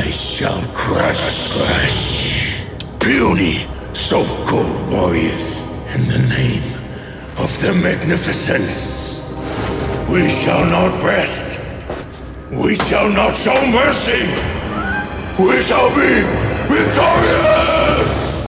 I shall crush puny, so-called warriors in the name of the Magnificence. We shall not rest. We shall not show mercy. We shall be victorious!